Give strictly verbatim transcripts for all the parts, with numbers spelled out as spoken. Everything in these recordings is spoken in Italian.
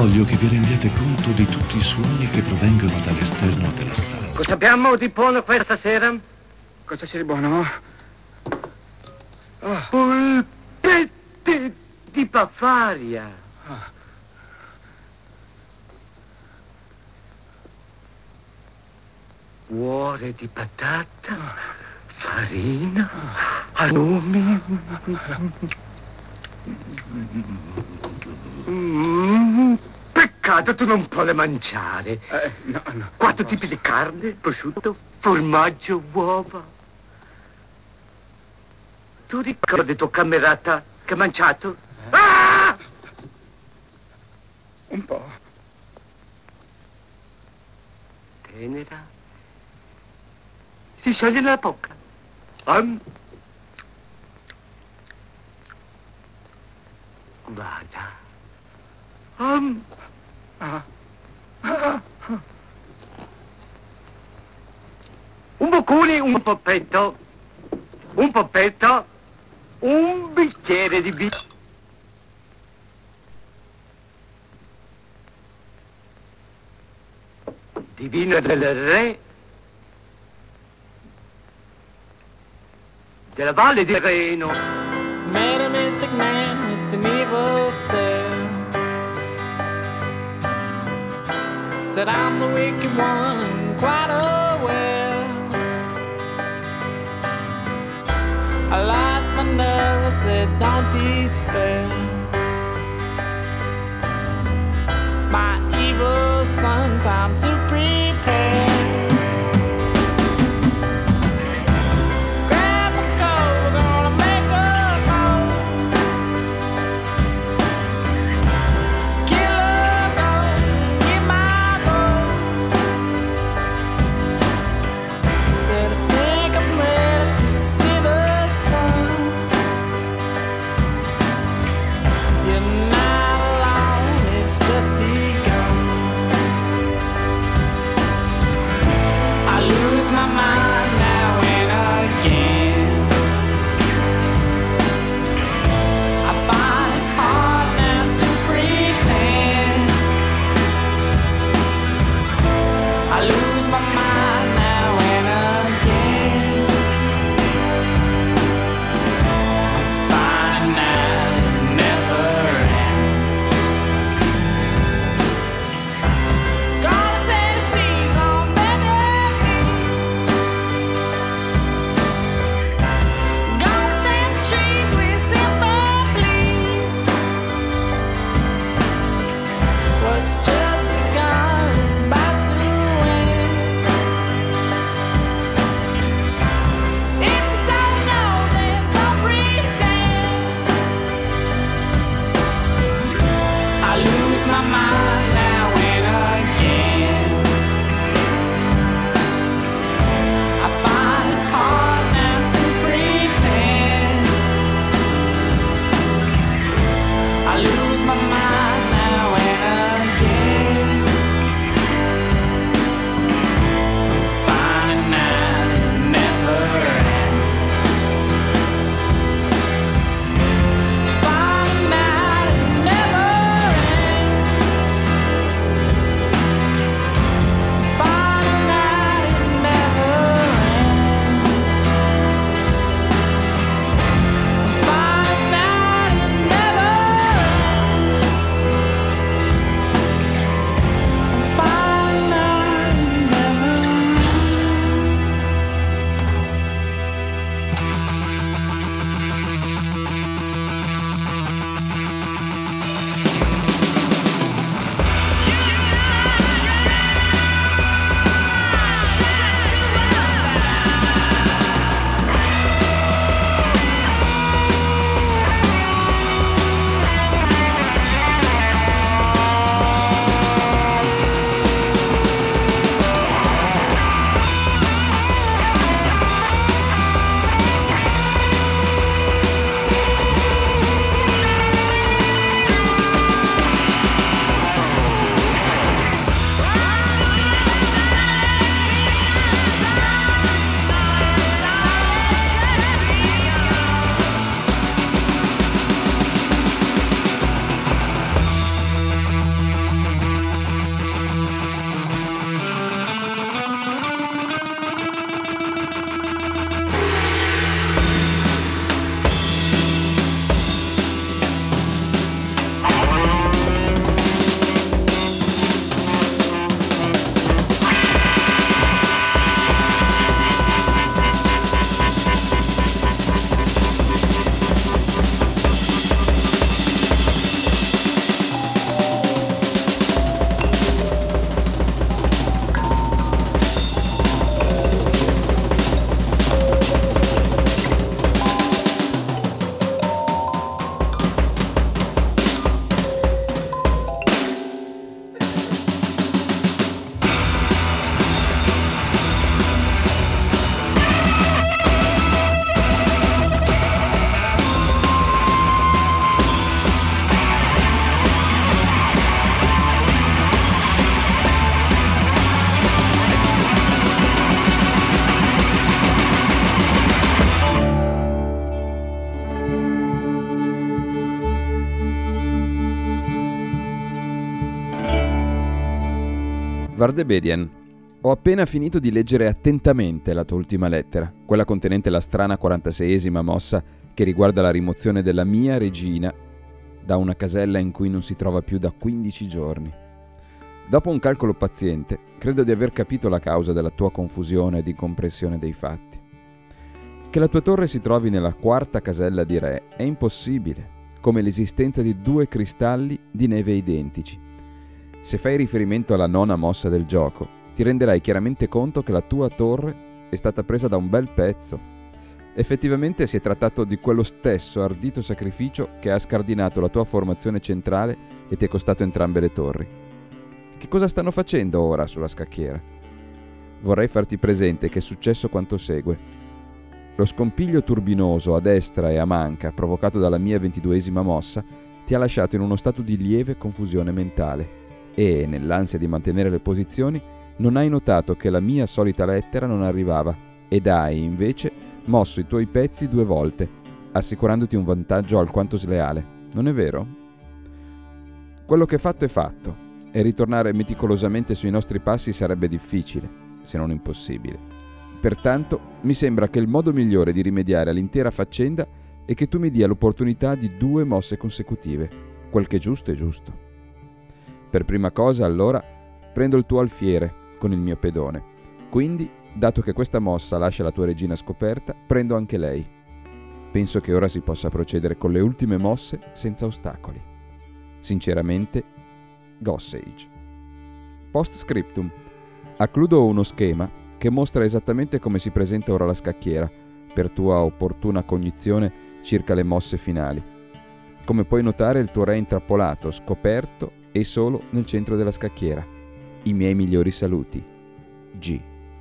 Voglio che vi rendiate conto di tutti i suoni che provengono dall'esterno della stanza. Cosa abbiamo di buono questa sera? Cosa c'è di buono? Oh. Polpette di Bavaria. Oh. Cuore di patata, farina, alumi. Mm, peccato tu non puoi mangiare. Eh, no, no. Quattro tipi di carne, prosciutto, formaggio, uova. Tu ricordi tuo camerata che ha mangiato? Eh. Ah! Un po'. Tenera. Si scioglie nella bocca. Um. Guarda. Um. Ah. Ah. Un boccone, un poppetto. Un poppetto. Un bicchiere di vino. Di vino del re. Della Valle di Reno. Met a mystic man with an evil stare. Said I'm the wicked one and quite aware. I lost my nerve, I said don't despair. My evil son, time to prepare. Vardebedian, ho appena finito di leggere attentamente la tua ultima lettera, quella contenente la strana quarantaseiesima mossa che riguarda la rimozione della mia regina da una casella in cui non si trova più da quindici giorni. Dopo un calcolo paziente, credo di aver capito la causa della tua confusione ed incomprensione dei fatti. Che la tua torre si trovi nella quarta casella di Re è impossibile, come l'esistenza di due cristalli di neve identici. Se fai riferimento alla nona mossa del gioco, ti renderai chiaramente conto che la tua torre è stata presa da un bel pezzo. Effettivamente si è trattato di quello stesso ardito sacrificio che ha scardinato la tua formazione centrale e ti è costato entrambe le torri. Che cosa stanno facendo ora sulla scacchiera? Vorrei farti presente che è successo quanto segue. Lo scompiglio turbinoso a destra e a manca provocato dalla mia ventiduesima mossa ti ha lasciato in uno stato di lieve confusione mentale e, nell'ansia di mantenere le posizioni, non hai notato che la mia solita lettera non arrivava ed hai, invece, mosso i tuoi pezzi due volte, assicurandoti un vantaggio alquanto sleale. Non è vero? Quello che è fatto è fatto, e ritornare meticolosamente sui nostri passi sarebbe difficile, se non impossibile. Pertanto, mi sembra che il modo migliore di rimediare all'intera faccenda è che tu mi dia l'opportunità di due mosse consecutive. Quel che è giusto è giusto. Per prima cosa, allora, prendo il tuo alfiere con il mio pedone. Quindi, dato che questa mossa lascia la tua regina scoperta, prendo anche lei. Penso che ora si possa procedere con le ultime mosse senza ostacoli. Sinceramente, Gossage. Post scriptum. Accludo uno schema che mostra esattamente come si presenta ora la scacchiera, per tua opportuna cognizione circa le mosse finali. Come puoi notare, il tuo re è intrappolato, scoperto e solo nel centro della scacchiera. I miei migliori saluti. G.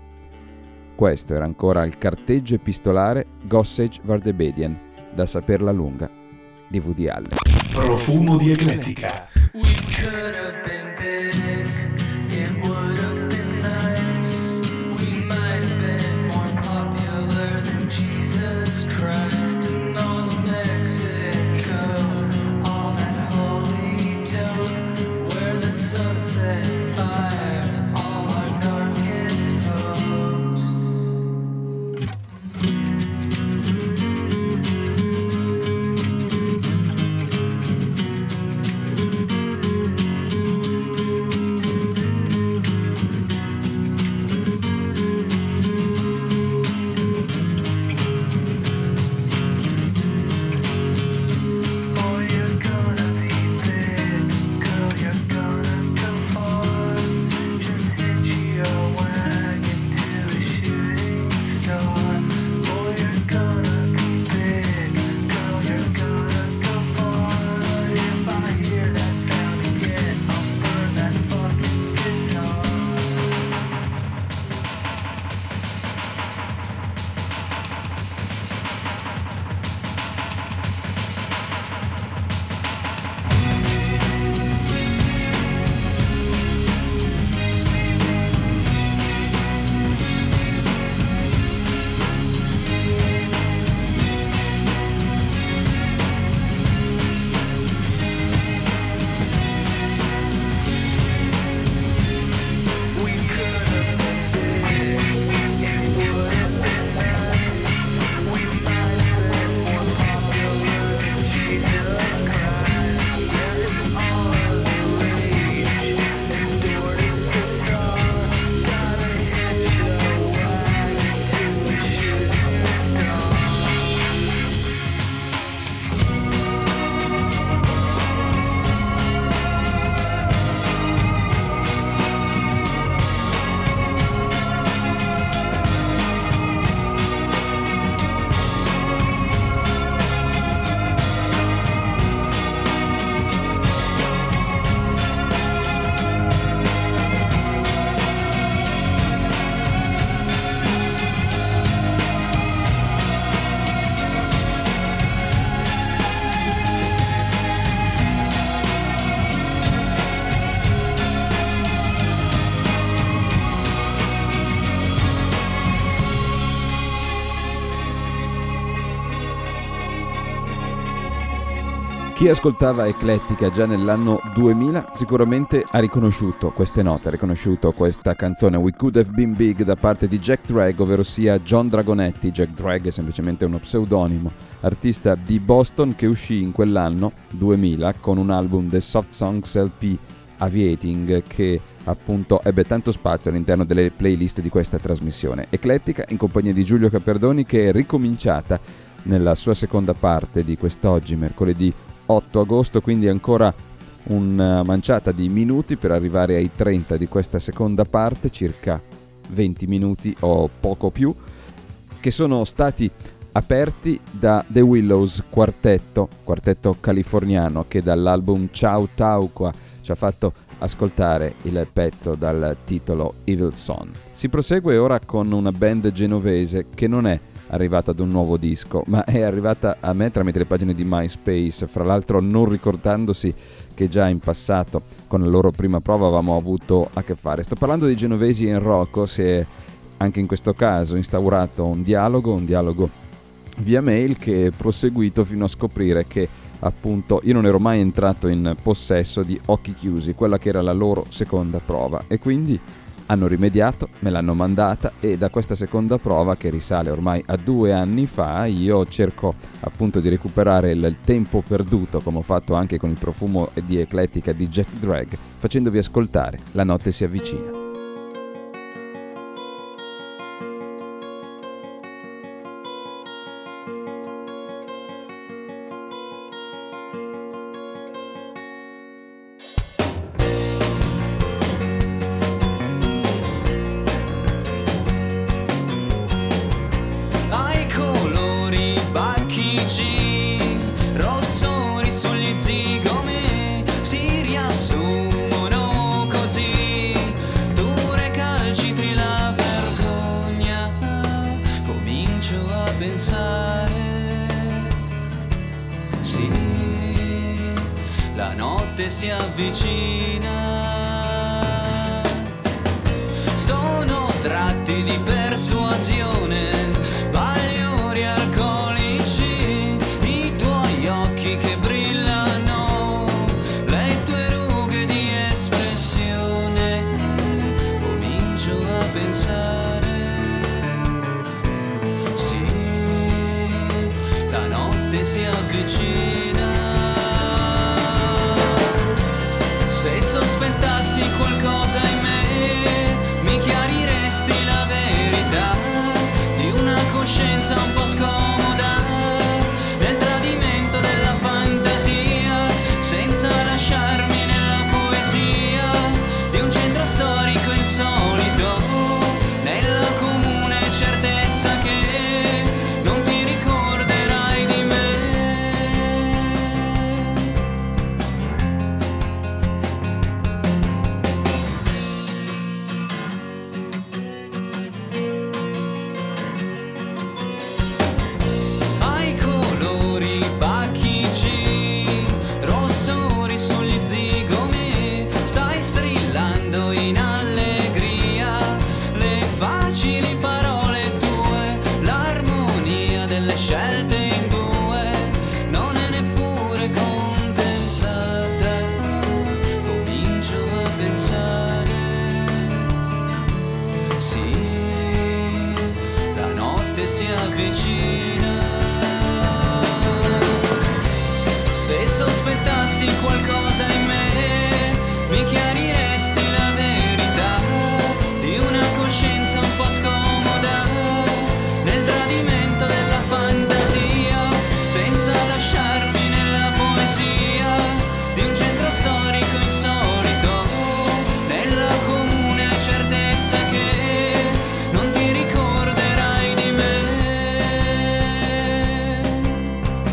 Questo era ancora il carteggio epistolare Gossage Vardebedian, da saperla lunga, di Woody Allen. Profumo di eclettica. We could have been big, it would have been nice. We might have been more popular than Jesus Christ and all of Mexico, all that holy dope where the sunset fires all our darkest hopes. Chi ascoltava Eclettica già nell'anno duemila sicuramente ha riconosciuto queste note, ha riconosciuto questa canzone We Could Have Been Big da parte di Jack Drag, ovvero sia John Dragonetti. Jack Drag è semplicemente uno pseudonimo, artista di Boston che uscì in quell'anno duemila con un album The Soft Songs L P Aviating, che appunto ebbe tanto spazio all'interno delle playlist di questa trasmissione. Eclettica in compagnia di Giulio Caperdoni, che è ricominciata nella sua seconda parte di quest'oggi, mercoledì otto agosto, quindi ancora una manciata di minuti per arrivare ai trenta di questa seconda parte, circa venti minuti o poco più, che sono stati aperti da The Willows quartetto, quartetto californiano, che dall'album Ciao Tauqua ci ha fatto ascoltare il pezzo dal titolo Evil Son. Si prosegue ora con una band genovese che non è arrivata ad un nuovo disco, ma è arrivata a me tramite le pagine di MySpace, fra l'altro non ricordandosi che già in passato con la loro prima prova avevamo avuto a che fare. Sto parlando di Genovesi in Rocco. Si è anche in questo caso instaurato un dialogo, un dialogo via mail che è proseguito fino a scoprire che appunto io non ero mai entrato in possesso di Occhi Chiusi, quella che era la loro seconda prova, e quindi hanno rimediato, me l'hanno mandata, e da questa seconda prova, che risale ormai a due anni fa, io cerco appunto di recuperare il tempo perduto, come ho fatto anche con il profumo di Eclettica di Jack Drag, facendovi ascoltare La notte si avvicina. Si avvicina, sono tratti di persuasione, bagliori alcolici, i tuoi occhi che brillano, le tue rughe di espressione, comincio a pensare, sì, la notte si avvicina. Se sospettassi qualcosa in me, mi chiariresti la verità di una coscienza un po' scomoda, del tradimento della fantasia, senza lasciarmi nella poesia di un centro storico insolito, nella comune certezza che non ti ricorderai di me. Si avvicina. Se sospettassi qualcosa in me, mi chiariresti la verità di una coscienza un po' scomoda, nel tradimento della fantasia, senza lasciarmi nella poesia di un centro storico insolito, nella comune certezza che non ti ricorderai di me.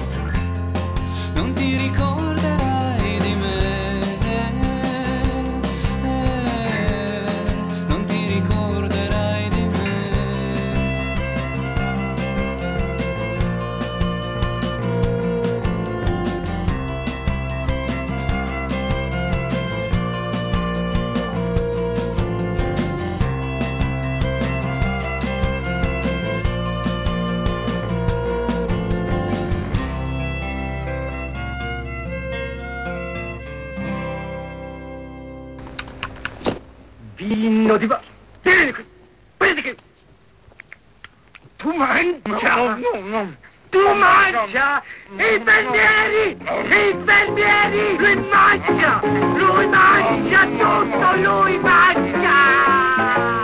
Non ti ricorderai di me. Cretino di va... Vieni qui! Vieni qui! Tu mangia! No, no, no. Tu mangia! I infermieri! I infermieri! Lui mangia! Lui mangia tutto! Lui mangia!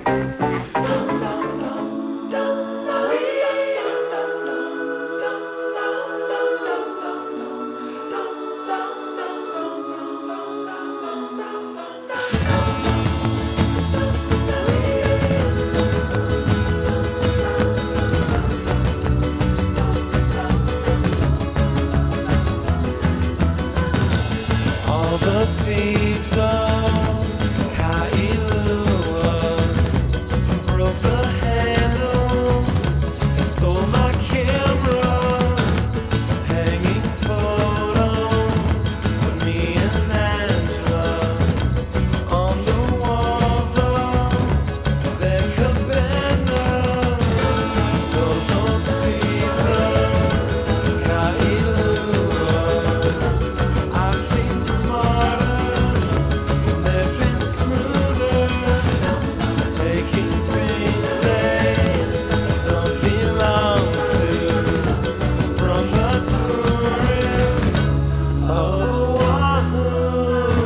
All the thieves of Kailua broke the handle and stole my camera, hanging photos of me and Angela on the walls of their cabana. Those old thieves of Kailua, I've seen smarter, they've been smoother, taking things they don't belong to from the tourists of Oahu.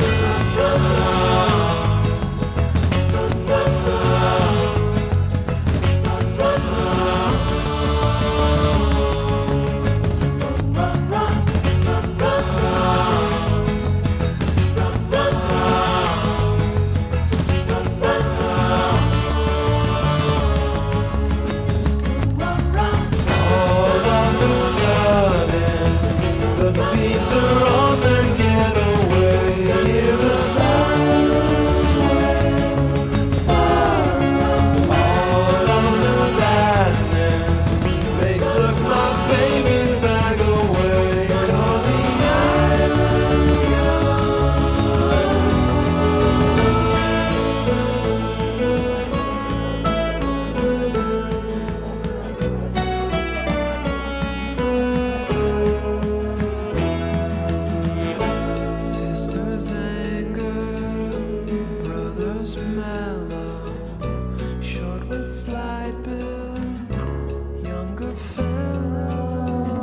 All of a sudden, the thieves are on their getaway. Hear the sirens wave far all of the sadness. They took my baby's bag away. Call the island sisters anger, brothers mellow, short with slight build, younger fellow.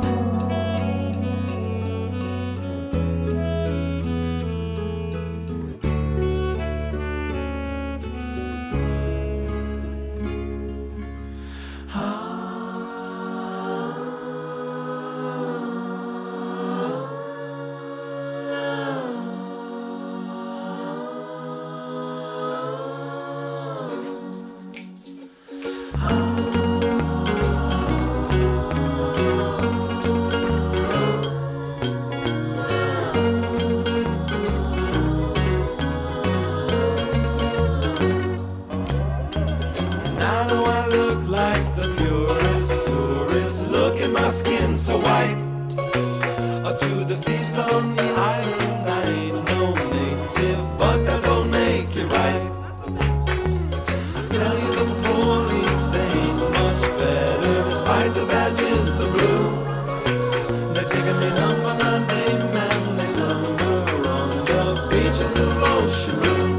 Now do I look like the purest tourist? Look at my skin so white. Or to the thieves on the island, I ain't no native, but that don't make it right. I tell you the police, they ain't much better, despite the badges of blue. They're taking me number nine, they man, they slumber on the beaches of Ocean Blue.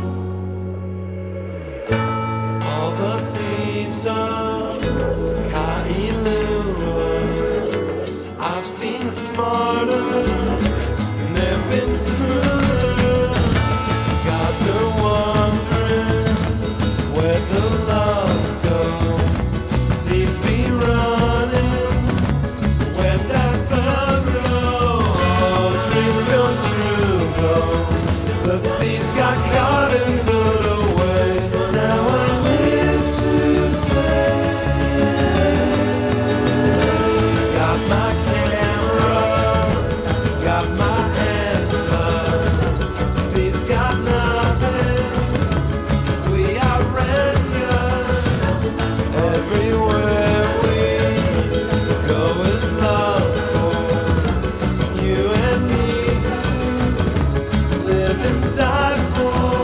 All the thieves of Kailua, I've seen smarter, and they've been smoother. Got her wondering where the love goes. Thieves be running when that third glow. All dreams come true though. The thieves got caught and put away. Now I live to say, got my camera, got my antler. Thieves got nothing. We are rendered. Everywhere we go is love for you and me to live and die for.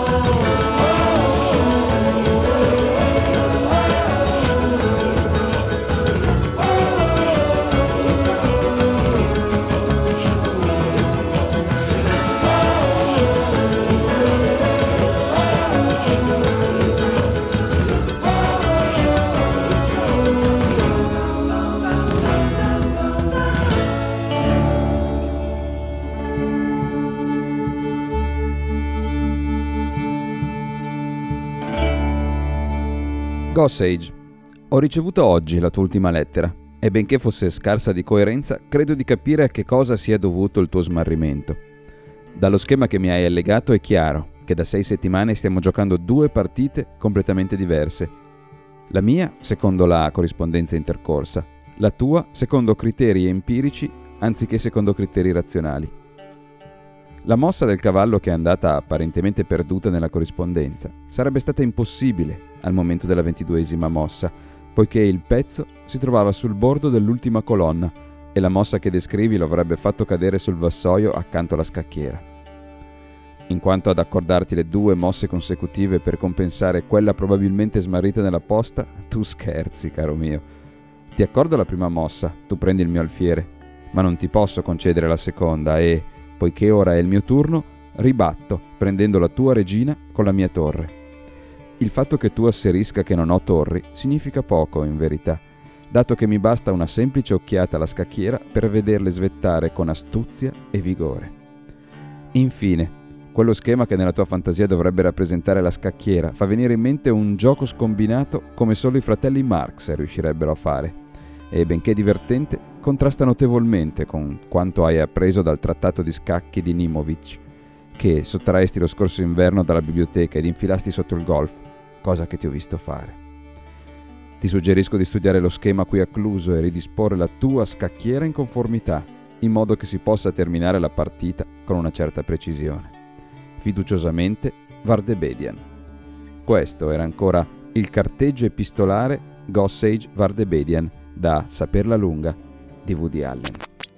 Gossage, ho ricevuto oggi la tua ultima lettera e benché fosse scarsa di coerenza, credo di capire a che cosa sia dovuto il tuo smarrimento. Dallo schema che mi hai allegato è chiaro che da sei settimane stiamo giocando due partite completamente diverse. La mia secondo la corrispondenza intercorsa, la tua secondo criteri empirici anziché secondo criteri razionali. La mossa del cavallo che è andata apparentemente perduta nella corrispondenza sarebbe stata impossibile al momento della ventiduesima mossa, poiché il pezzo si trovava sul bordo dell'ultima colonna e la mossa che descrivi lo avrebbe fatto cadere sul vassoio accanto alla scacchiera. In quanto ad accordarti le due mosse consecutive per compensare quella probabilmente smarrita nella posta, tu scherzi, caro mio. Ti accordo la prima mossa, tu prendi il mio alfiere, ma non ti posso concedere la seconda e, poiché ora è il mio turno, ribatto prendendo la tua regina con la mia torre. Il fatto che tu asserisca che non ho torri significa poco in verità, dato che mi basta una semplice occhiata alla scacchiera per vederle svettare con astuzia e vigore. Infine, quello schema che nella tua fantasia dovrebbe rappresentare la scacchiera fa venire in mente un gioco scombinato come solo i fratelli Marx riuscirebbero a fare, e benché divertente, contrasta notevolmente con quanto hai appreso dal trattato di scacchi di Nimovic, che sottraesti lo scorso inverno dalla biblioteca ed infilasti sotto il golf, cosa che ti ho visto fare. Ti suggerisco di studiare lo schema qui accluso e ridisporre la tua scacchiera in conformità, in modo che si possa terminare la partita con una certa precisione. Fiduciosamente, Vardebedian. Questo era ancora il carteggio epistolare Gossage Vardebedian da Saperla lunga di Woody Allen.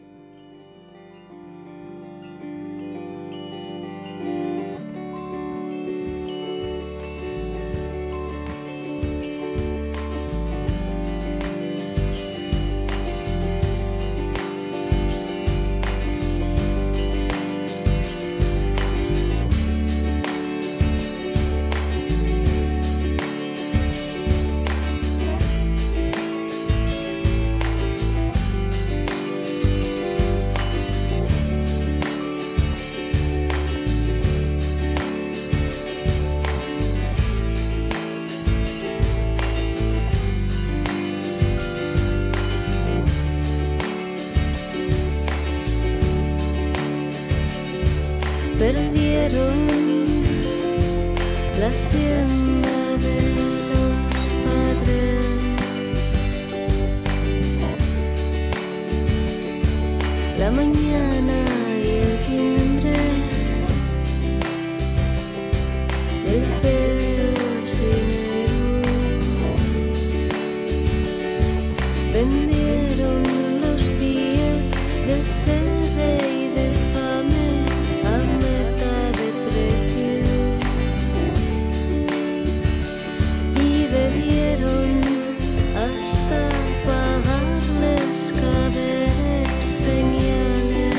Perdieron la hacienda de los padres, la mañana y el timbre del persinero. Vendieron los días de sede y de fame a mitad de precio y bebieron hasta pagarles cadenas señales.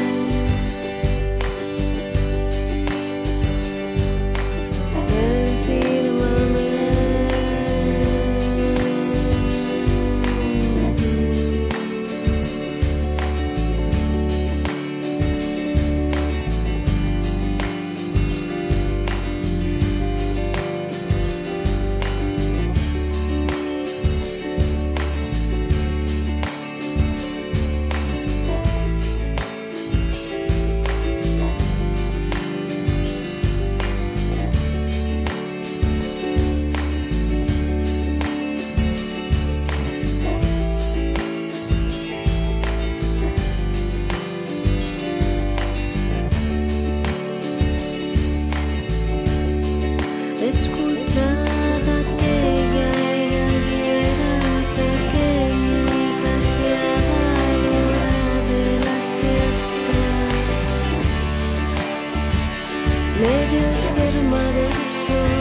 El firmamento escuchada aquella gallera pequeña y paseaba a la hora de la siesta, medio enferma del sol.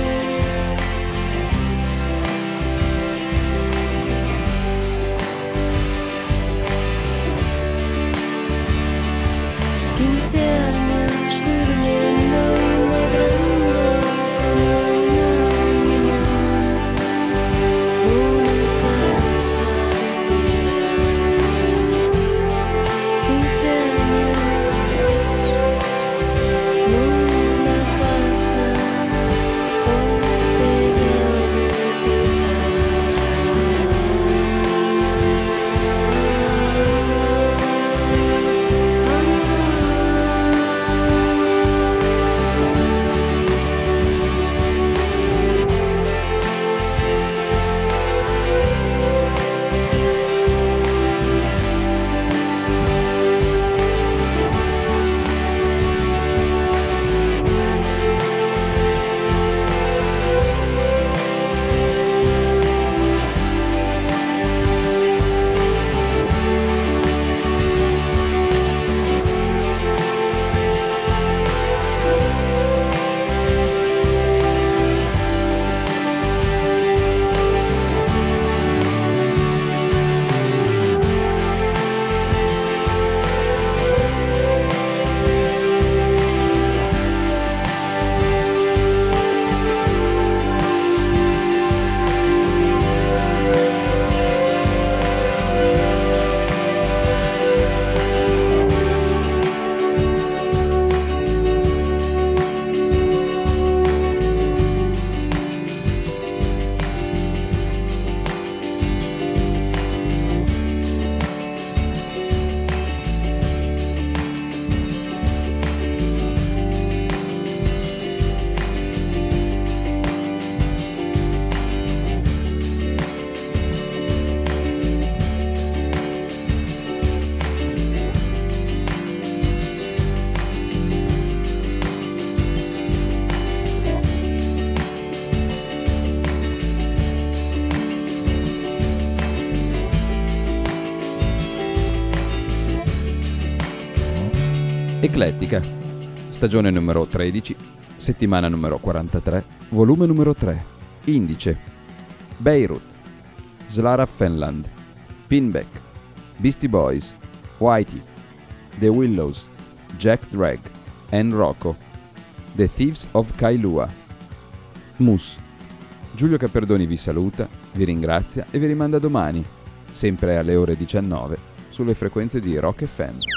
Quince años durmiendo y ladrando como un animal, una casa de piedra. Quince años, una casa Eclettica, stagione numero tredici, settimana numero quarantatré, volume numero tre, Indice, Beirut, Slara Fenland, Pinback, Beastie Boys, Whitey, The Willows, Jack Drag, Ann Rocco, The Thieves of Kailua, Mus. Giulio Caperdoni vi saluta, vi ringrazia e vi rimanda domani, sempre alle ore diciannove, sulle frequenze di Rock F M.